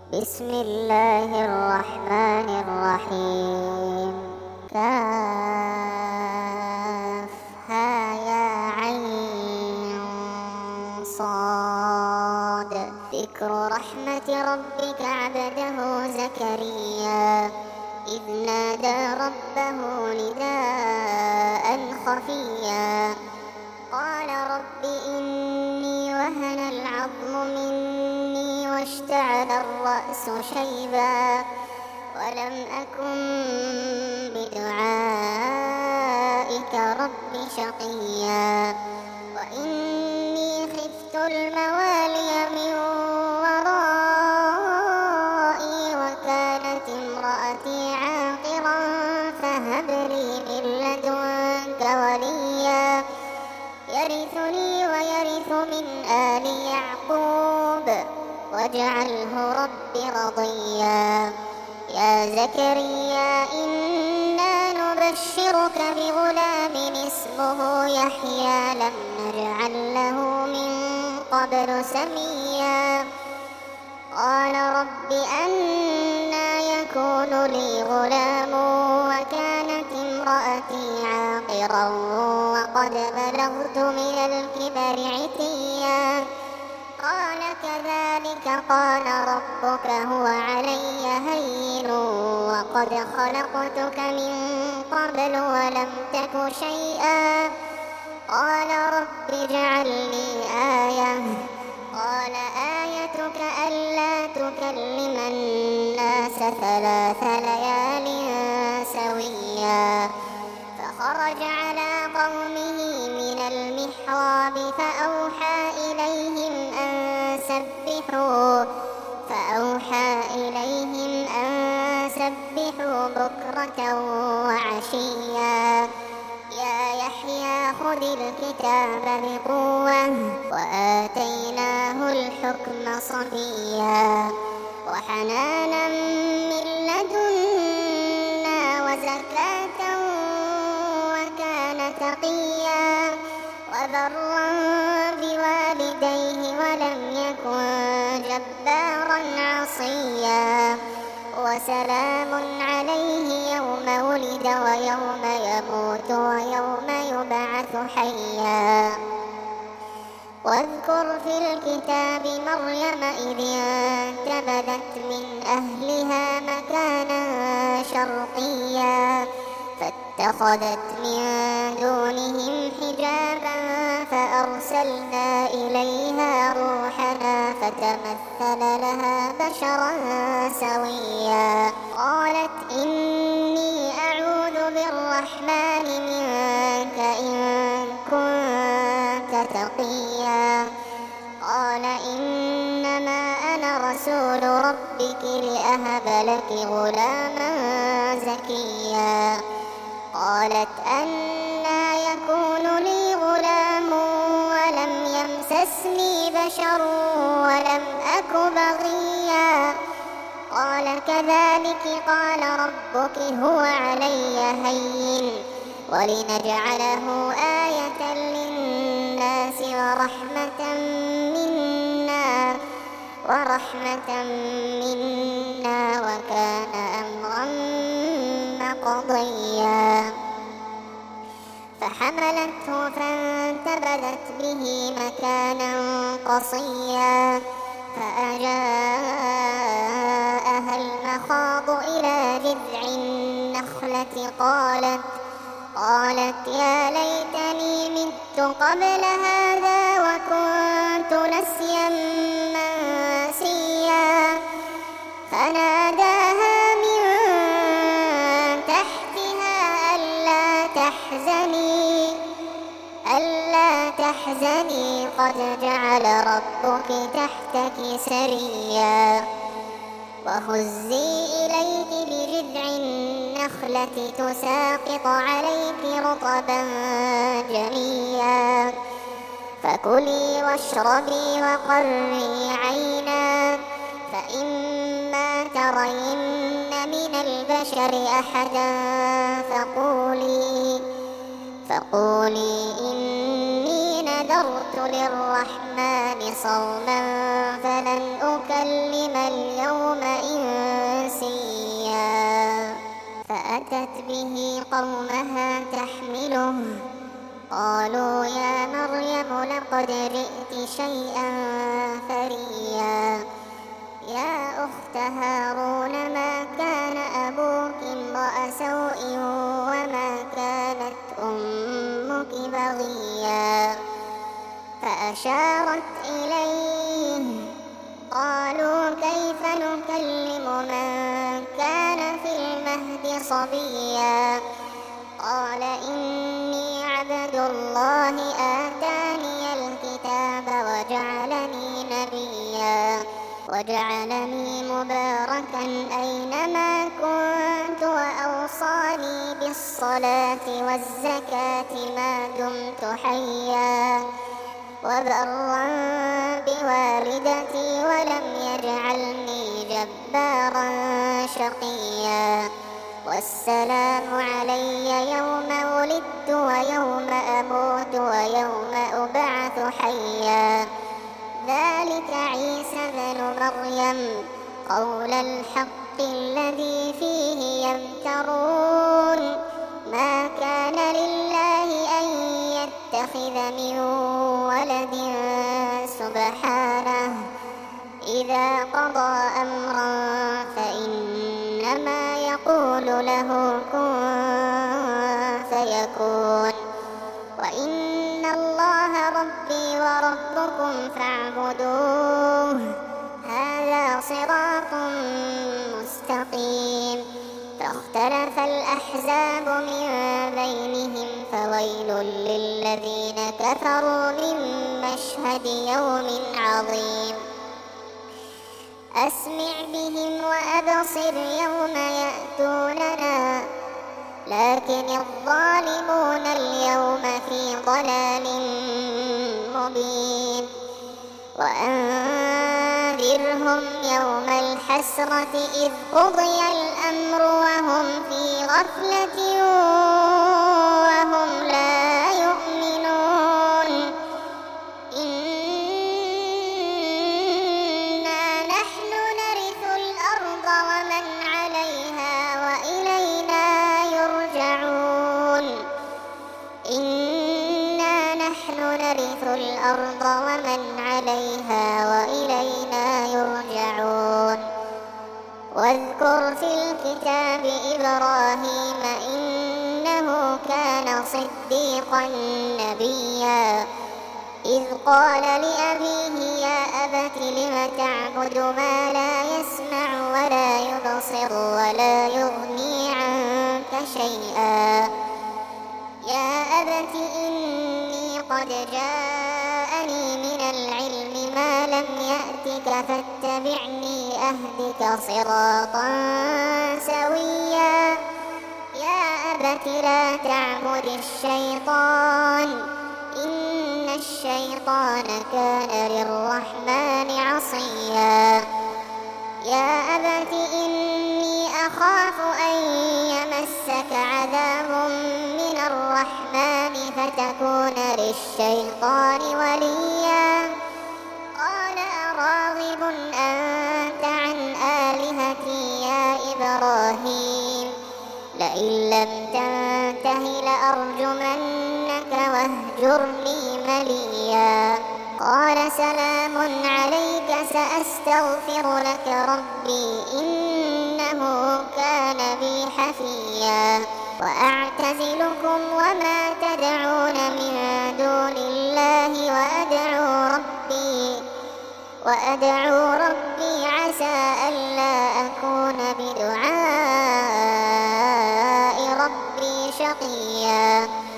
بسم الله الرحمن الرحيم. كافها يا عين صاد. ذكر رحمة ربك عبده زكريا إذ نادى ربه نداء خفيا قال رب إني وهن العظم مني واشتعل الرأس شيبا ولم أكن بدعائك رب شقيا وإني خفت الموالي من ورائي وكانت امرأتي عاقرا فهب لي من لدنك وليا يرثني ويرث من آل يعقوب واجعله رب رضيا. يا زكريا إنا نبشرك بغلام اسمه يحيى لم نجعل له من قبل سميا قال رب أنى يكون لي غلام وكانت امرأتي عاقرا وقد بلغت من الكبر عتيا قال كذلك قال ربك هو علي هين وقد خلقتك من قبل ولم تك شيئا قال رب اجعل لي آية قال آيتك ألا تكلم الناس 3 ليال سويا فخرج على قومه من المحراب فأوحى إليهم أن سبحوا بكرة وعشيا يا يحيى خذ الكتاب بقوة وآتيناه الحكم صبيا وحنانا من لدنا وزكاة وكان تقيا وبرا بوالديه ولم يكن جبارا عصيا وسلام عليه يوم ولد ويوم يموت ويوم يبعث حيا واذكر في الكتاب مريم إذ انتبذت من أهلها مكانا شرقيا فاتخذت من دونهم حجابا فأرسلنا إليها روحنا فتمثل لها بشرا سويا قالت إني أعوذ بالرحمن منك إن كنت تقيا قال إنما أنا رسول ربك لأهب لك غلاما زكيا قالت أنى يكون لي غلام ولم يمسسني بشر ولم أك بغيا قال كذلك قال ربك هو علي هين ولنجعله آية للناس ورحمة منا وكان أمرا مقضيا فحملته فانتبذت به مكانا قصيا فأجاءها المخاض إلى جذع النخلة قالت يا ليتني مت قبل هذا وكنت نسيا منسيا فناداها من تحتها ألا تحزني قد جعل ربك تحتك سريا وهزي إليك بجذع النخلة تساقط عليك رطبا جنيا فكلي واشربي وقري عينا فإما ترين من البشر أحدا فقولي إني نذرت للرحمن صوما فلن أكلم اليوم فأتت به قومها تحمله قالوا يا مريم لقد جئت شيئا فريا يا أخت هارون ما كان أبوك امرأ سوء وما كانت أمك بغيا فأشارت إليه قالوا كيف نكلم من كان في المهد صبيا قال إني عبد الله آتاني الكتاب وجعلني نبيا وجعلني مباركا أينما كنت وأوصاني بالصلاة والزكاة ما دمت حيا وبرا بوالدتي ولم يجعلني جبارا شقيا والسلام علي يوم ولدت ويوم أموت ويوم أبعث حيا ذلك عيسى بن مريم قول الحق الذي فيه يمترون ما كان لله أن يتخذ من ولد سبحانه إذا قضى أمرا فإنما يقول له كن فيكون وإن الله ربي وربكم فاعبدوه هذا صراط مستقيم فاختلف الأحزاب من بينهم فويل للذين كفروا من مشهد يوم عظيم أسمع بهم وأبصر يوم يأتوننا لكن الظالمون اليوم في ضلال مبين وأنذرهم يوم الحسرة إذ قضي الأمر وهم في غفلة وهم لا يؤمنون إنا نحن نرث الأرض ومن عليها وإلينا يرجعون إنا نحن نرث الأرض ومن عليها وإلينا يرجعون واذكر في الكتاب إبراهيم إنه كان صديقا نبيا إذ قال لأبيه يا أبت لم تعبد ما لا يسمع ولا يبصر ولا يغني عنك شيئا يا أبت إني قد جاءني من العلم ما لم يأتك فاتبعني أهدك صراطا سويا يا أبت لا تعبد الشيطان إن الشيطان كان للرحمن عصيا يا أبت إني أخاف أن يمسك عذاب من الرحمن فتكون للشيطان وليا قال أراغب أنت عن آلهتي يا إبراهيم لئن لم تنته لأرجمنك واهجرني مليا قال سلام عليك سأستغفر لك ربي إنه كان بي حفيا وأعتزلكم وما تدعون من دون الله وأدعو ربي عسى ألا أكون بدعاء ربي شقيا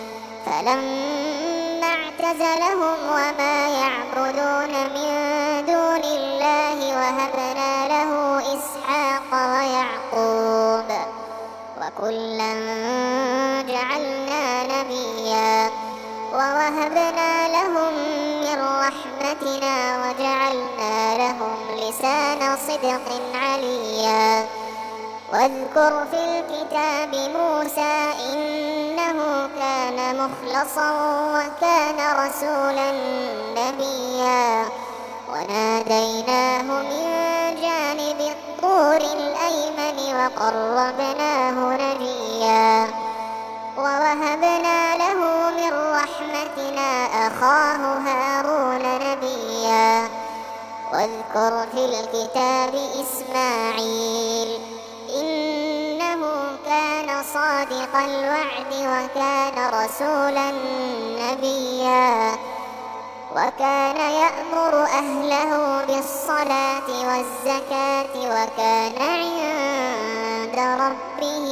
فلما اعتزلهم وما يعبدون من دون الله وهبنا له إسحاق ويعقوب وكلا جعلنا نبيا ووهبنا لهم من رحمتنا وجعلنا لهم لسان صدق عليا واذكر في الكتاب موسى إنه كان مخلصا وكان رسولا نبيا وناديناه من جانب الطور الأيمن وقربناه نجيا ووهبنا له من رحمتنا أخاه هارون نبيا واذكر في الكتاب إسماعيل إنه كان صادق الوعد وكان رسولا نبيا وكان يأمر أهله بالصلاة والزكاة وكان عند ربه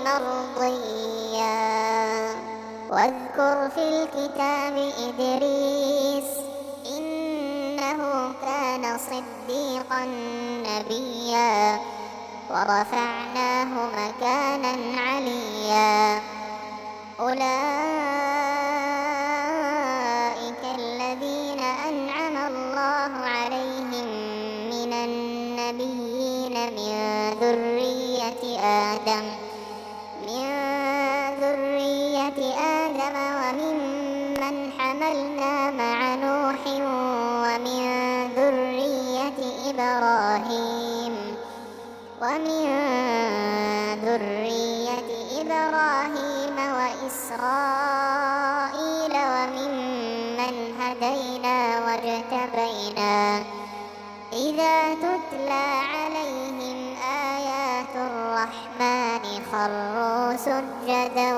مرضيا واذكر في الكتاب إدريس إنه كان صديقا نبيا ورفعناه مكانا عليا أولئك الذين أنعم الله عليهم من النبيين من ذرية آدم وممن حملنا مع نوح ومن ذرية إبراهيم وإسرائيل وممن هدينا واجتبينا إذا تتلى عليهم آيات الرحمن خروا سجدا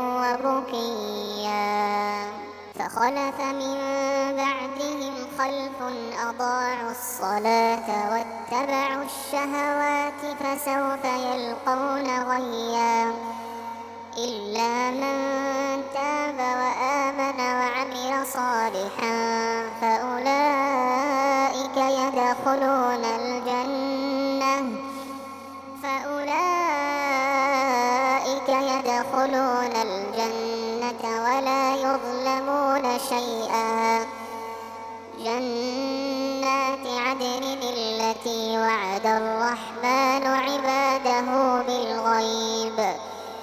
وبكيا فخلف من بعدهم خلف أضاعوا الصلاة واتبعوا الشهوات فسوف يلقون غيا إلا من تاب وآمن وعمل صالحا فأولئك يدخلون الجنة ولا يظلمون شيئا جنات عدن التي وعد الرحمن عباده بالغيب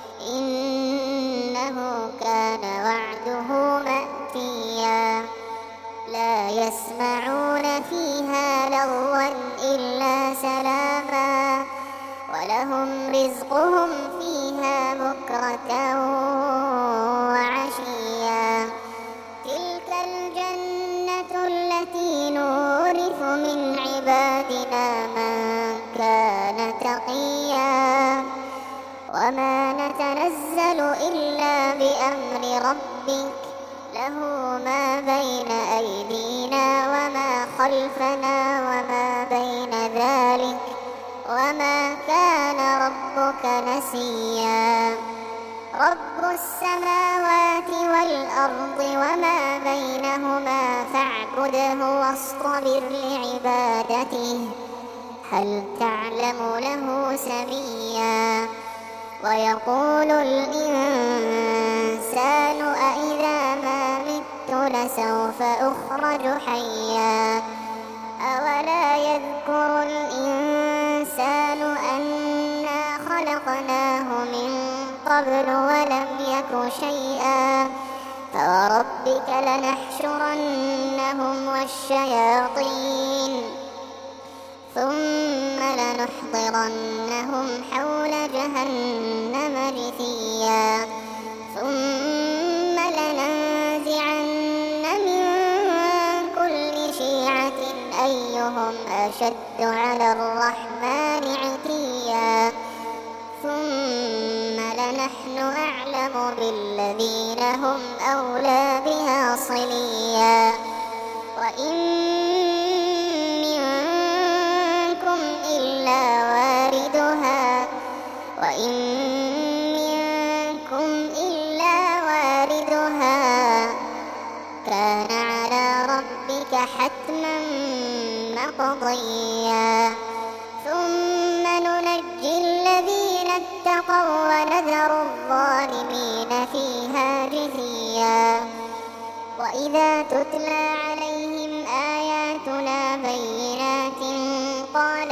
إنه كان وعده مأتيا لا يسمعون فيها لغوا إلا سلاما ولهم رزقهم فيها بكرة وعشيا تلك الجنة التي نورث من عبادنا من كان تقيا وما نتنزل إلا بأمر ربك له ما بين أيدينا وما خلفنا وما بين ذلك وما كان ربك نسيا رب السماوات والأرض وما بينهما فاعبده واصطبر لعبادته هل تعلم له سميا ويقول الإنسان أإذا ما مت لسوف أخرج حيا أولا يذكر الإنسان أنا خلقناه من قبل ولم يك شيئا فوربك لنحشرنهم والشياطين ثم لنحضرنهم حول جهنم جثيا ثم لننزعن من كل شيعة أيهم أشد على الرحمن عتيا ثم لنحن أعلم بالذين هم أولى بها صليا وإن منكم إلا واردها كان على ربك حتما مقضيا ثم ننجي الذين اتقوا ونذر الظالمين فيها جثيا وإذا تتلى عليهم آياتنا بينات قال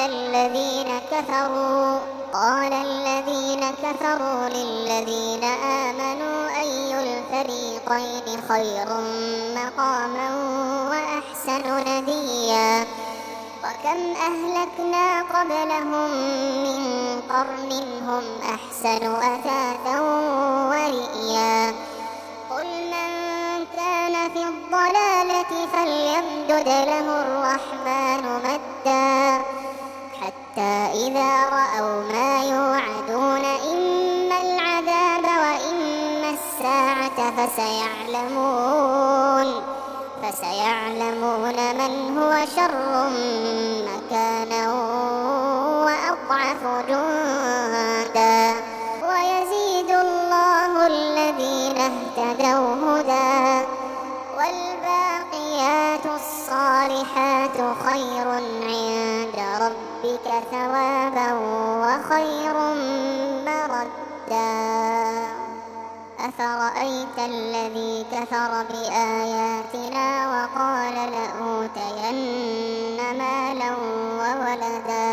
الذين كفروا للذين آمنوا أي الفريقين خير مقاما وأحسن نديا وكم أهلكنا قبلهم من قرن هم أحسن أثاثا ورئيا قل من كان في الضلالة فليمدد له الرحمن مدا حتى إذا رأوا ما يوعدون إما العذاب وإما الساعة فسيعلمون من هو شر مكانا وأضعف جندا ويزيد الله الذين اهتدوا هدى والباقيات الصالحات خير عند ربك ثوابا وخير مردا أفرأيت الذي كفر بآياتنا وقال لأوتين مالا وولدا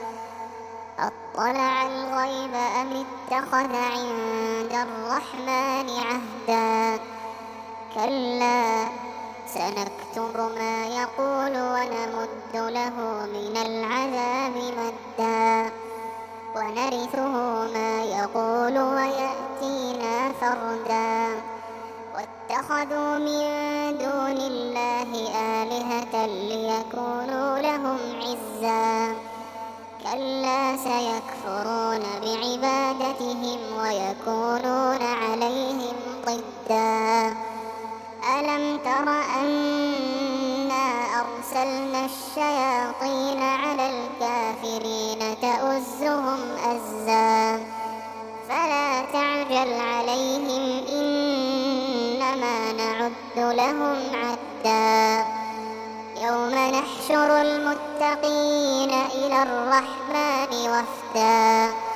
أطلع الغيب أم اتخذ عند الرحمن عهدا كلا سنكتب ما يقول ونمد له من العذاب مدا ونرثه ما يقول ويأتينا فردا واتخذوا من دون الله آلهة ليكونوا لهم عزا كلا سيكفرون بعبادتهم ويكونون عليهم ضدا ألم تر أنا أرسلنا الشياطين على الكافرين تؤزهم أزا فلا تعجل عليهم إنما نعد لهم عدا يوم نحشر المتقين إلى الرحمن وفدا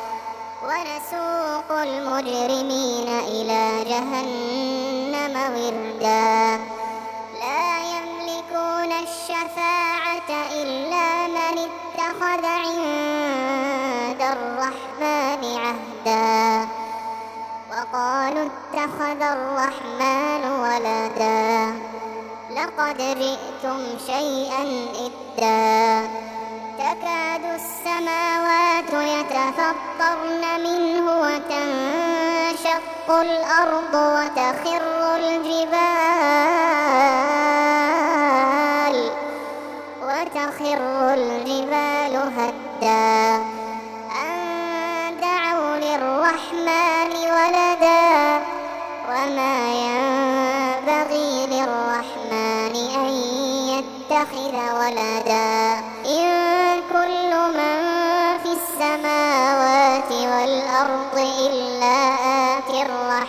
ونسوق المجرمين إلى جهنم وردا لا يملكون الشفاعة إلا من اتخذ عند الرحمن عهدا وقالوا اتخذ الرحمن ولدا لقد جئتم شيئا إدا تكاد السماوات يتفطرن منه وتنشق الأرض وتخر الجبال هدا أن دعوا للرحمن ولدا وما ينبغي للرحمن أن يتخذ ولدا إن كل من في السماوات والأرض إلا آتي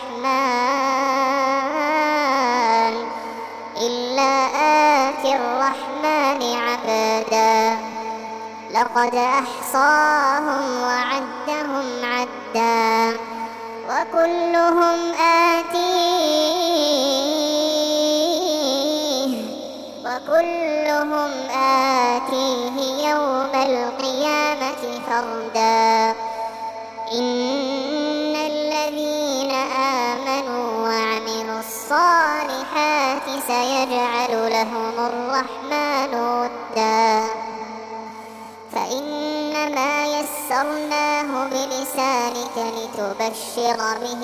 الرحمن عبدا لقد أحصاهم وعدهم عدا وكلهم آتيه يوم القيامة فردا إن الذين آمنوا وعملوا الصالحات سيجعل لهم الرحمن ودا فإنما يسرناه بلسانك لتبشر به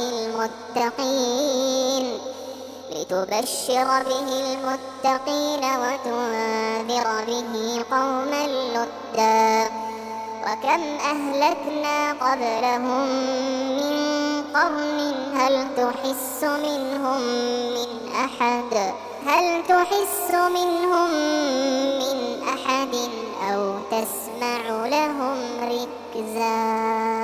المتقين وتنذر به قوما لدا وكم أهلكنا قبلهم من قرن هل تحس منهم من أحد أو تسمع لهم ركزا.